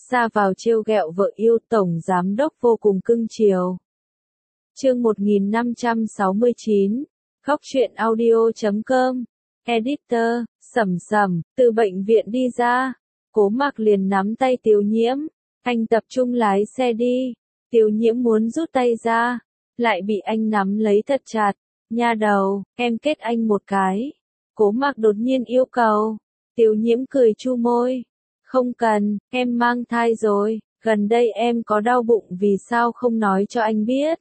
Ra vào trêu ghẹo vợ yêu, tổng giám đốc vô cùng cưng chiều. Chương 1569, Khóc Chuyện Audio.com. Editor, Sầm, từ bệnh viện đi ra, Cố Mặc liền nắm tay Tiểu Nhiễm, anh tập trung lái xe đi. Tiểu Nhiễm muốn rút tay ra, lại bị anh nắm lấy thật chặt. Nha đầu, em kết anh một cái. Cố Mặc đột nhiên yêu cầu. Tiểu Nhiễm cười chu môi. Không cần, em mang thai rồi, gần đây em có đau bụng vì sao không nói cho anh biết.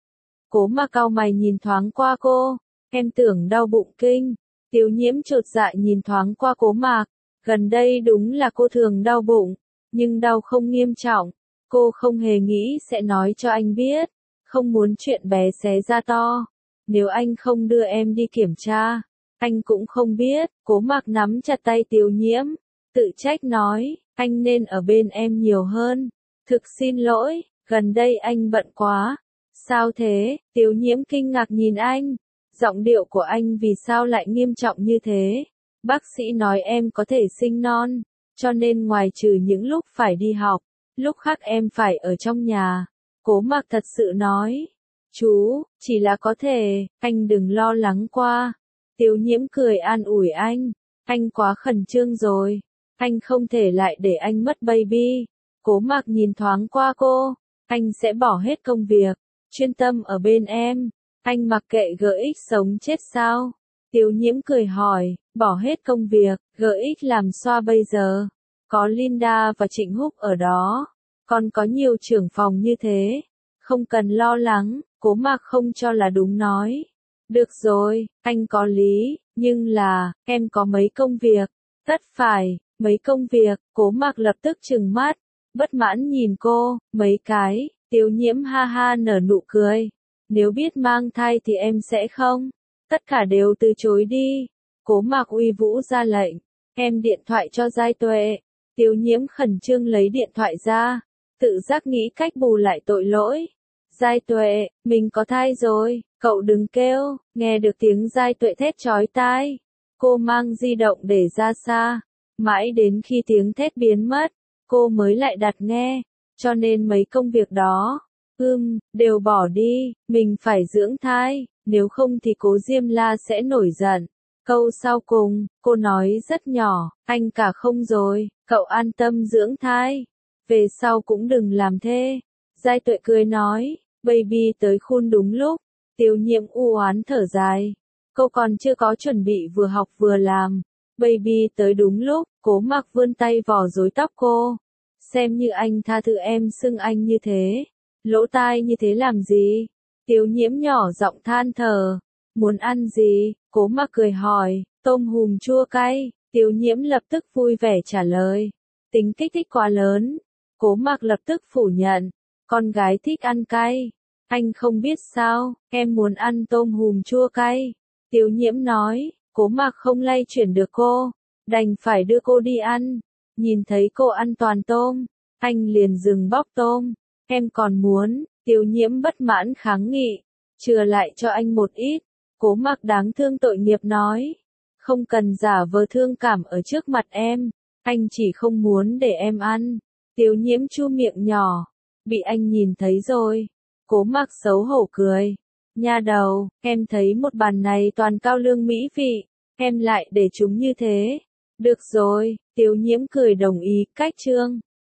Cố Mặc cau mày nhìn thoáng qua cô, em tưởng đau bụng kinh. Tiểu Nhiễm chột dạ nhìn thoáng qua Cố Mặc, gần đây đúng là cô thường đau bụng, nhưng đau không nghiêm trọng. Cô không hề nghĩ sẽ nói cho anh biết, không muốn chuyện bé xé ra to. Nếu anh không đưa em đi kiểm tra, anh cũng không biết. Cố Mặc nắm chặt tay Tiểu Nhiễm, tự trách nói, anh nên ở bên em nhiều hơn. Thực xin lỗi, gần đây anh bận quá. Sao thế? Tiểu Nhiễm kinh ngạc nhìn anh. Giọng điệu của anh vì sao lại nghiêm trọng như thế? Bác sĩ nói em có thể sinh non, cho nên ngoài trừ những lúc phải đi học, lúc khác em phải ở trong nhà. Cố Mặc thật sự nói. Chú, chỉ là có thể, anh đừng lo lắng qua. Tiểu Nhiễm cười an ủi anh quá khẩn trương rồi. Anh không thể lại để anh mất baby. Cố Mặc nhìn thoáng qua cô, anh sẽ bỏ hết công việc, chuyên tâm ở bên em. Anh mặc kệ GX sống chết sao? Tiểu Nhiễm cười hỏi, bỏ hết công việc, GX làm xoa bây giờ. Có Linda và Trịnh Húc ở đó, còn có nhiều trưởng phòng như thế. Không cần lo lắng. Cố Mặc không cho là đúng nói. Được rồi, anh có lý, nhưng là, em có mấy công việc. Tất phải, mấy công việc. Cố Mặc lập tức trừng mắt, bất mãn nhìn cô, mấy cái. Tiểu Nhiễm ha ha nở nụ cười. Nếu biết mang thai thì em sẽ không. Tất cả đều từ chối đi. Cố Mặc uy vũ ra lệnh. Em điện thoại cho Giai Tuệ. Tiểu Nhiễm khẩn trương lấy điện thoại ra, tự giác nghĩ cách bù lại tội lỗi. Giai Tuệ, mình có thai rồi, cậu đừng kêu. Nghe được tiếng Giai Tuệ thét chói tai, cô mang di động để ra xa. Mãi đến khi tiếng thét biến mất, cô mới lại đặt nghe. Cho nên mấy công việc đó, đều bỏ đi. Mình phải dưỡng thai, nếu không thì Cố Diêm La sẽ nổi giận. Câu sau cùng, cô nói rất nhỏ, anh cả không rồi, cậu an tâm dưỡng thai. Về sau cũng đừng làm thế. Giai Tuệ cười nói, baby tới khun đúng lúc. Tiểu Nhiễm u oán thở dài. Cô còn chưa có chuẩn bị vừa học vừa làm. Baby tới đúng lúc. Cố Mặc vươn tay vò rối tóc cô. Xem như anh tha thứ em xưng anh như thế. Lỗ tai như thế làm gì? Tiểu Nhiễm nhỏ giọng than thở. Muốn ăn gì? Cố Mặc cười hỏi. Tôm hùm chua cay. Tiểu Nhiễm lập tức vui vẻ trả lời. Tính kích thích quá lớn. Cố Mặc lập tức phủ nhận. Con gái thích ăn cay. Anh không biết sao, em muốn ăn tôm hùm chua cay. Tiểu Nhiễm nói. Cố Mặc không lay chuyển được cô, đành phải đưa cô đi ăn. Nhìn thấy cô ăn toàn tôm, anh liền dừng bóc tôm. Em còn muốn. Tiểu Nhiễm bất mãn kháng nghị. Chừa lại cho anh một ít. Cố Mặc đáng thương tội nghiệp nói. Không cần giả vờ thương cảm ở trước mặt em. Anh chỉ không muốn để em ăn. Tiểu Nhiễm chu miệng nhỏ. Bị anh nhìn thấy rồi. Cố Mặc xấu hổ cười. Nha đầu, em thấy một bàn này toàn cao lương mỹ vị. Em lại để chúng như thế. Được rồi, Tiểu Nhiễm cười đồng ý. Cách chương